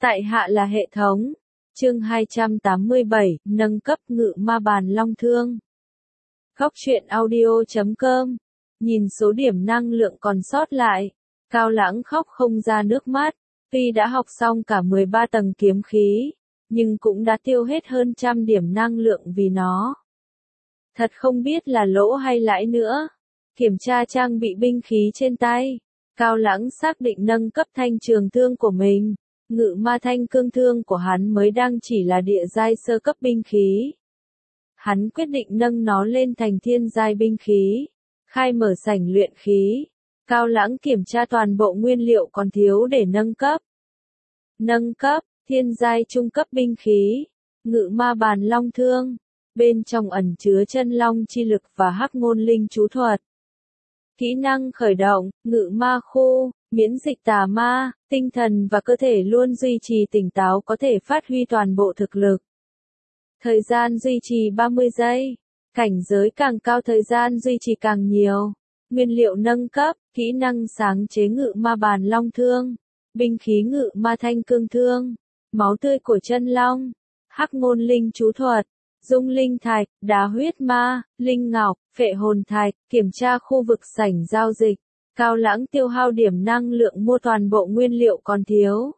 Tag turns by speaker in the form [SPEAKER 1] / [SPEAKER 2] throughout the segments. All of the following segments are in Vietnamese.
[SPEAKER 1] Tại hạ là hệ thống. Chương 287, nâng cấp ngự ma bàn long thương. Góc truyện audio.com. Nhìn số điểm năng lượng còn sót lại, Cao Lãng khóc không ra nước mắt. Tuy đã học xong cả 13 tầng kiếm khí, nhưng cũng đã tiêu hết hơn 100 điểm năng lượng vì nó. Thật không biết là lỗ hay lãi nữa. Kiểm tra trang bị binh khí trên tay, Cao Lãng xác định nâng cấp thanh trường thương của mình. Ngự ma thanh cương thương của hắn mới đang chỉ là địa giai sơ cấp binh khí. Hắn quyết định nâng nó lên thành thiên giai binh khí. Khai mở sảnh luyện khí. Cao Lãng kiểm tra toàn bộ nguyên liệu còn thiếu để nâng cấp. Nâng cấp, thiên giai trung cấp binh khí. Ngự ma bàn long thương. Bên trong ẩn chứa chân long chi lực và hắc ngôn linh chú thuật. Kỹ năng khởi động, ngự ma khu, miễn dịch tà ma, tinh thần và cơ thể luôn duy trì tỉnh táo, có thể phát huy toàn bộ thực lực. Thời gian duy trì 30 giây. Cảnh giới càng cao thời gian duy trì càng nhiều. Nguyên liệu nâng cấp, kỹ năng sáng chế ngự ma bàn long thương. Binh khí ngự ma thanh cương thương. Máu tươi của chân long. Hắc ngôn linh chú thuật. Dung linh thạch, đá huyết ma, linh ngọc, phệ hồn thạch, kiểm tra khu vực sảnh giao dịch. Cao Lãng tiêu hao điểm năng lượng mua toàn bộ nguyên liệu còn thiếu.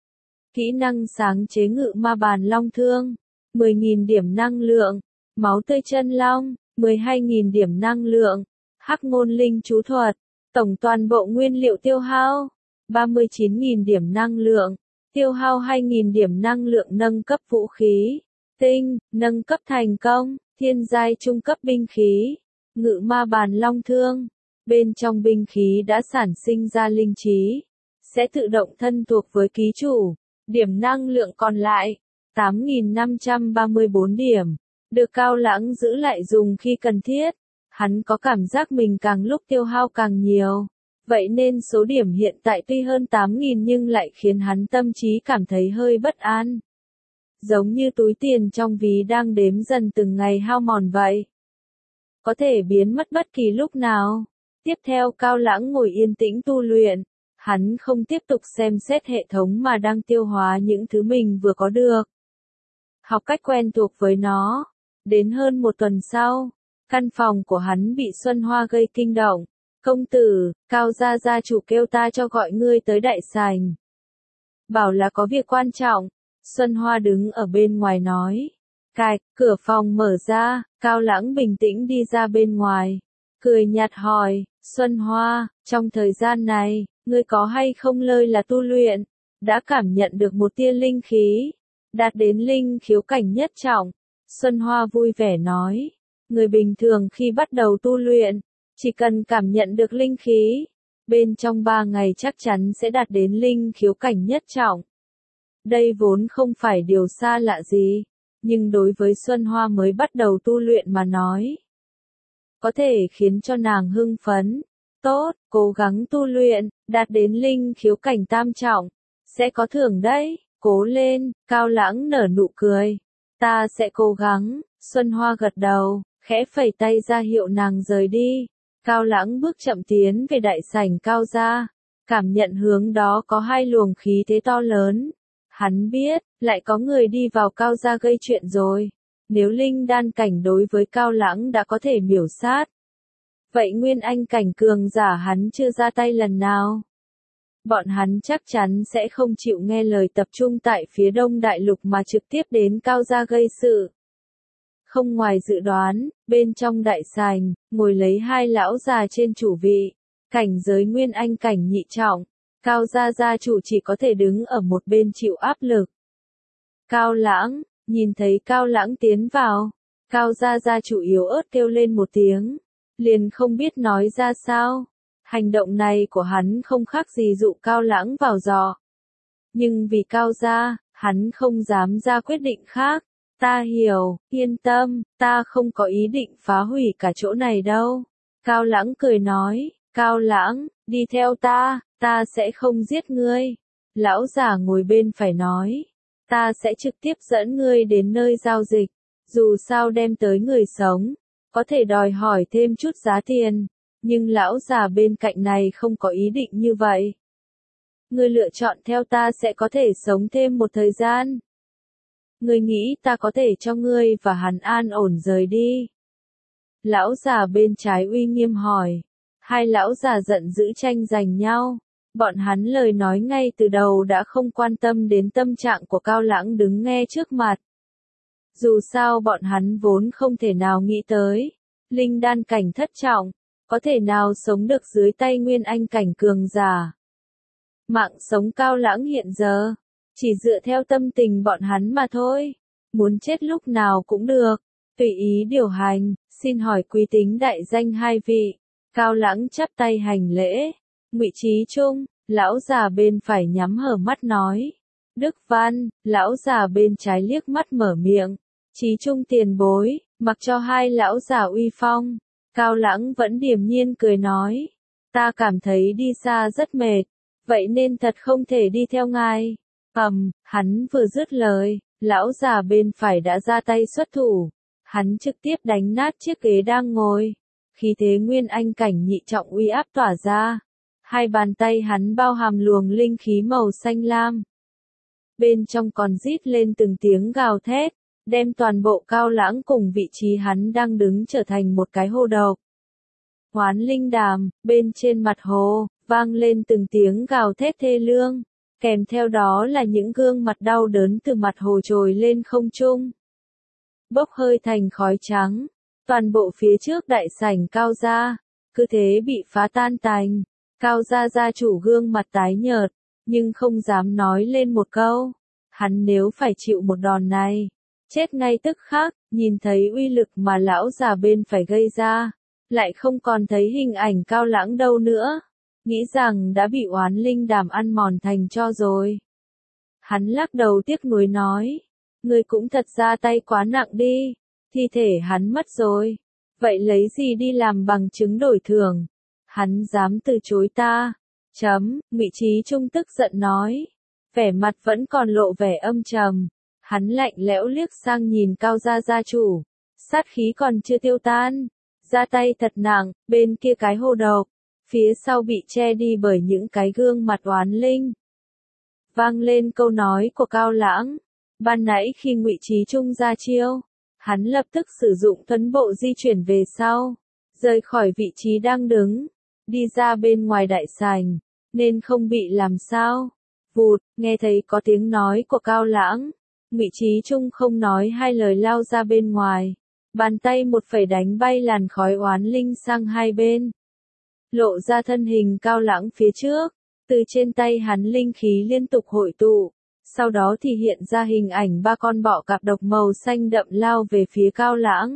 [SPEAKER 1] Kỹ năng sáng chế ngự ma bàn long thương, 10.000 điểm năng lượng. Máu tươi chân long, 12.000 điểm năng lượng. Hắc ngôn linh chú thuật, tổng toàn bộ nguyên liệu tiêu hao, 39.000 điểm năng lượng. Tiêu hao 2.000 điểm năng lượng nâng cấp vũ khí. Tinh, nâng cấp thành công, thiên giai trung cấp binh khí. Ngự ma bàn long thương. Bên trong binh khí đã sản sinh ra linh trí. Sẽ tự động thân thuộc với ký chủ. Điểm năng lượng còn lại, 8.534 điểm. Được Cao Lãng giữ lại dùng khi cần thiết. Hắn có cảm giác mình càng lúc tiêu hao càng nhiều. Vậy nên số điểm hiện tại tuy hơn 8.000 nhưng lại khiến hắn tâm trí cảm thấy hơi bất an. Giống như túi tiền trong ví đang đếm dần từng ngày hao mòn vậy. Có thể biến mất bất kỳ lúc nào. Tiếp theo Cao Lãng ngồi yên tĩnh tu luyện. Hắn không tiếp tục xem xét hệ thống mà đang tiêu hóa những thứ mình vừa có được. Học cách quen thuộc với nó. Đến hơn một tuần sau, căn phòng của hắn bị Xuân Hoa gây kinh động. Công tử, Cao gia chủ kêu ta cho gọi ngươi tới đại sảnh. Bảo là có việc quan trọng. Xuân Hoa đứng ở bên ngoài nói. Cạch, cửa phòng mở ra, Cao Lãng bình tĩnh đi ra bên ngoài. Cười nhạt hỏi, Xuân Hoa, trong thời gian này, ngươi có hay không lơi là tu luyện? Đã cảm nhận được một tia linh khí. Đạt đến linh khiếu cảnh nhất trọng. Xuân Hoa vui vẻ nói. Người bình thường khi bắt đầu tu luyện, chỉ cần cảm nhận được linh khí. Bên trong 3 ngày chắc chắn sẽ đạt đến linh khiếu cảnh nhất trọng. Đây vốn không phải điều xa lạ gì, nhưng đối với Xuân Hoa mới bắt đầu tu luyện mà nói, có thể khiến cho nàng hưng phấn. Tốt, cố gắng tu luyện, đạt đến linh khiếu cảnh tam trọng, sẽ có thưởng đấy, cố lên, Cao Lãng nở nụ cười. Ta sẽ cố gắng, Xuân Hoa gật đầu, khẽ phẩy tay ra hiệu nàng rời đi. Cao Lãng bước chậm tiến về đại sảnh Cao gia, cảm nhận hướng đó có 2 luồng khí thế to lớn. Hắn biết, lại có người đi vào Cao gia gây chuyện rồi. Nếu linh đan cảnh đối với Cao Lãng đã có thể miểu sát, vậy nguyên anh cảnh cường giả hắn chưa ra tay lần nào. Bọn hắn chắc chắn sẽ không chịu nghe lời tập trung tại phía đông đại lục mà trực tiếp đến Cao gia gây sự. Không ngoài dự đoán, bên trong đại sảnh, ngồi lấy 2 lão già trên chủ vị, cảnh giới nguyên anh cảnh nhị trọng. Cao gia chủ chỉ có thể đứng ở một bên chịu áp lực. Cao Lãng, nhìn thấy Cao Lãng tiến vào, Cao gia chủ yếu ớt kêu lên một tiếng, liền không biết nói ra sao. Hành động này của hắn không khác gì dụ Cao Lãng vào giò. Nhưng vì Cao gia, hắn không dám ra quyết định khác. Ta hiểu, yên tâm, ta không có ý định phá hủy cả chỗ này đâu. Cao Lãng cười nói, Cao Lãng, đi theo ta sẽ không giết ngươi. Lão già ngồi bên phải nói, ta sẽ trực tiếp dẫn ngươi đến nơi giao dịch. Dù sao đem tới người sống, có thể đòi hỏi thêm chút giá tiền. Nhưng lão già bên cạnh này không có ý định như vậy. Ngươi lựa chọn theo ta sẽ có thể sống thêm một thời gian. Ngươi nghĩ ta có thể cho ngươi và hắn an ổn rời đi? Lão già bên trái uy nghiêm hỏi. Hai lão già giận dữ tranh giành nhau. Bọn hắn lời nói ngay từ đầu đã không quan tâm đến tâm trạng của Cao Lãng đứng nghe trước mặt. Dù sao bọn hắn vốn không thể nào nghĩ tới. Linh đan cảnh thất trọng, có thể nào sống được dưới tay Nguyên Anh cảnh cường giả. Mạng sống Cao Lãng hiện giờ, chỉ dựa theo tâm tình bọn hắn mà thôi. Muốn chết lúc nào cũng được, tùy ý điều hành, xin hỏi quý tính đại danh hai vị. Cao Lãng chắp tay hành lễ. Ngụy Chí Trung, lão già bên phải nhắm hở mắt nói. Đức Văn, lão già bên trái liếc mắt mở miệng. Chí Trung tiền bối, mặc cho hai lão già uy phong. Cao Lãng vẫn điềm nhiên cười nói. Ta cảm thấy đi xa rất mệt, vậy nên thật không thể đi theo ngài. Hắn vừa dứt lời, lão già bên phải đã ra tay xuất thủ. Hắn trực tiếp đánh nát chiếc ghế đang ngồi. Khí thế Nguyên Anh cảnh nhị trọng uy áp tỏa ra. Hai bàn tay hắn bao hàm luồng linh khí màu xanh lam. Bên trong còn rít lên từng tiếng gào thét, đem toàn bộ Cao Lãng cùng vị trí hắn đang đứng trở thành một cái hồ độc. Hoán linh đàm, bên trên mặt hồ, vang lên từng tiếng gào thét thê lương, kèm theo đó là những gương mặt đau đớn từ mặt hồ trồi lên không trung. Bốc hơi thành khói trắng, toàn bộ phía trước đại sảnh Cao gia, cứ thế bị phá tan tành. Cao gia gia chủ gương mặt tái nhợt, nhưng không dám nói lên một câu. Hắn nếu phải chịu một đòn này, chết ngay tức khắc. Nhìn thấy uy lực mà lão già bên phải gây ra, lại không còn thấy hình ảnh Cao Lãng đâu nữa. Nghĩ rằng đã bị oán linh đàm ăn mòn thành tro rồi. Hắn lắc đầu tiếc nuối nói. Ngươi cũng thật ra tay quá nặng đi. Thi thể hắn mất rồi. Vậy lấy gì đi làm bằng chứng đổi thưởng? Hắn dám từ chối ta. Ngụy Chí Trung tức giận nói. Vẻ mặt vẫn còn lộ vẻ âm trầm. Hắn lạnh lẽo liếc sang nhìn Cao gia gia chủ. Sát khí còn chưa tiêu tan. Ra tay thật nặng, bên kia cái hồ độc. Phía sau bị che đi bởi những cái gương mặt oán linh. Vang lên câu nói của Cao Lãng. Ban nãy khi Ngụy Chí Trung ra chiêu, hắn lập tức sử dụng thuấn bộ di chuyển về sau, rời khỏi vị trí đang đứng, đi ra bên ngoài đại sảnh, nên không bị làm sao. Vụt, nghe thấy có tiếng nói của Cao Lãng, Ngụy Chí Trung không nói hai lời lao ra bên ngoài, bàn tay một phẩy đánh bay làn khói oán linh sang hai bên. Lộ ra thân hình Cao Lãng phía trước, từ trên tay hắn linh khí liên tục hội tụ, sau đó thì hiện ra hình ảnh ba con bọ cạp độc màu xanh đậm lao về phía Cao Lãng.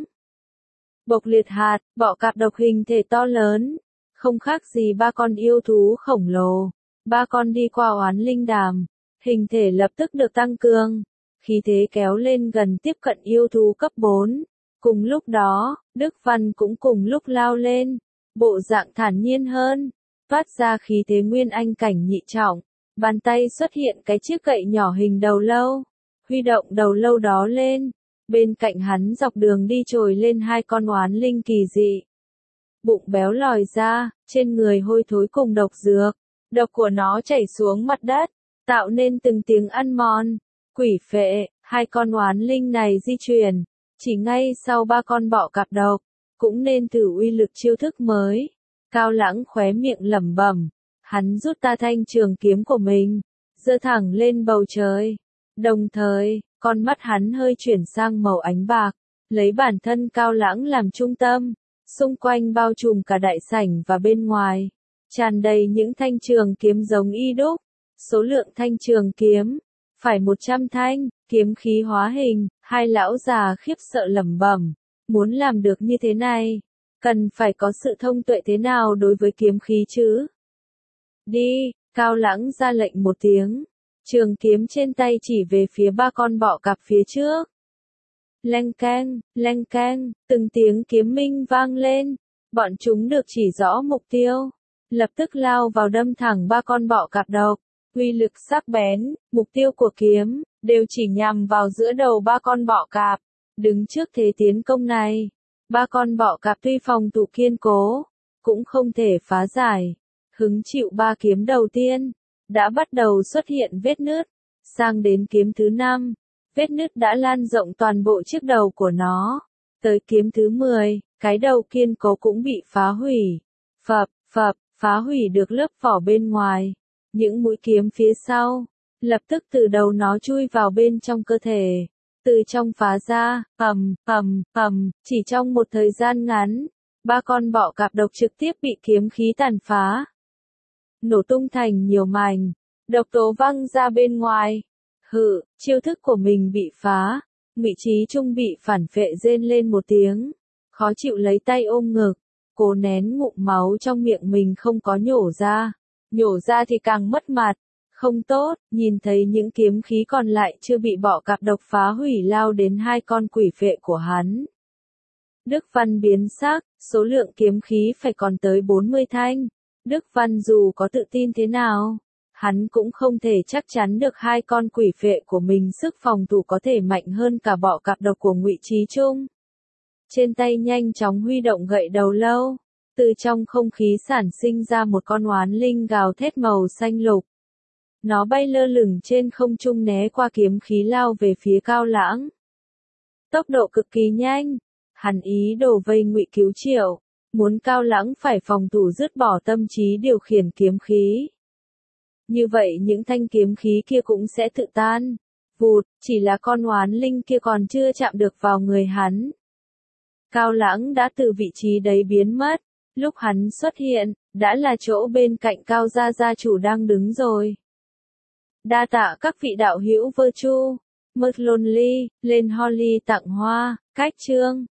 [SPEAKER 1] Bộc liệt hạt, bọ cạp độc hình thể to lớn, không khác gì ba con yêu thú khổng lồ. Ba con đi qua oán linh đàm, hình thể lập tức được tăng cường, khí thế kéo lên gần tiếp cận yêu thú cấp 4. Cùng lúc đó, Đức Văn cũng cùng lúc lao lên, bộ dạng thản nhiên hơn, phát ra khí thế Nguyên Anh cảnh nhị trọng. Bàn tay xuất hiện cái chiếc gậy nhỏ hình đầu lâu, huy động đầu lâu đó lên, bên cạnh hắn dọc đường đi trồi lên hai con oán linh kỳ dị. Bụng béo lòi ra, trên người hôi thối cùng độc dược, độc của nó chảy xuống mặt đất, tạo nên từng tiếng ăn mòn. Quỷ phệ, hai con oán linh này di chuyển, chỉ ngay sau ba con bọ cạp độc, cũng nên thử uy lực chiêu thức mới. Cao Lãng khóe miệng lẩm bẩm. Hắn rút ta thanh trường kiếm của mình, giơ thẳng lên bầu trời. Đồng thời, con mắt hắn hơi chuyển sang màu ánh bạc, lấy bản thân Cao Lãng làm trung tâm, xung quanh bao trùm cả đại sảnh và bên ngoài, tràn đầy những thanh trường kiếm giống y đúc. Số lượng thanh trường kiếm, phải 100 thanh, kiếm khí hóa hình. Hai lão già khiếp sợ lẩm bẩm, muốn làm được như thế này, cần phải có sự thông tuệ thế nào đối với kiếm khí chứ? Đi, Cao Lãng ra lệnh một tiếng. Trường kiếm trên tay chỉ về phía ba con bọ cạp phía trước. Leng keng, từng tiếng kiếm minh vang lên. Bọn chúng được chỉ rõ mục tiêu, lập tức lao vào đâm thẳng ba con bọ cạp độc. Uy lực sắc bén, mục tiêu của kiếm, đều chỉ nhằm vào giữa đầu ba con bọ cạp. Đứng trước thế tiến công này, ba con bọ cạp tuy phòng thủ kiên cố, cũng không thể phá giải. Hứng chịu ba kiếm đầu tiên, đã bắt đầu xuất hiện vết nứt. Sang đến kiếm thứ 5, vết nứt đã lan rộng toàn bộ chiếc đầu của nó. Tới kiếm thứ 10, cái đầu kiên cố cũng bị phá hủy. Phập, phập, phá hủy được lớp vỏ bên ngoài. Những mũi kiếm phía sau, lập tức từ đầu nó chui vào bên trong cơ thể. Từ trong phá ra, chỉ trong một thời gian ngắn, 3 con bọ cạp độc trực tiếp bị kiếm khí tàn phá. Nổ tung thành nhiều mảnh, độc tố văng ra bên ngoài. Chiêu thức của mình bị phá, Ngụy Trí Trung bị phản phệ rên lên một tiếng, khó chịu lấy tay ôm ngực, cố nén ngụm máu trong miệng mình không có nhổ ra thì càng mất mặt. Không tốt, nhìn thấy những kiếm khí còn lại chưa bị bọ cạp độc phá hủy lao đến 2 con quỷ phệ của hắn. Đức Văn biến sắc, số lượng kiếm khí phải còn tới 40 thanh. Đức Văn dù có tự tin thế nào, hắn cũng không thể chắc chắn được 2 con quỷ phệ của mình sức phòng thủ có thể mạnh hơn cả bọ cạp độc của Ngụy Trí Trung. Trên tay nhanh chóng huy động gậy đầu lâu, từ trong không khí sản sinh ra một con oán linh gào thét màu xanh lục. Nó bay lơ lửng trên không trung né qua kiếm khí lao về phía Cao Lãng. Tốc độ cực kỳ nhanh, hắn ý đồ vây Ngụy Cứu Triệu, muốn Cao Lãng phải phòng thủ dứt bỏ tâm trí điều khiển kiếm khí. Như vậy những thanh kiếm khí kia cũng sẽ tự tan. Vụt, chỉ là con oán linh kia còn chưa chạm được vào người hắn. Cao Lãng đã từ vị trí đấy biến mất, lúc hắn xuất hiện, đã là chỗ bên cạnh Cao gia chủ đang đứng rồi. Đa tạ các vị đạo hữu Virtue, Merlonly, lên Holly tặng hoa, cách chương.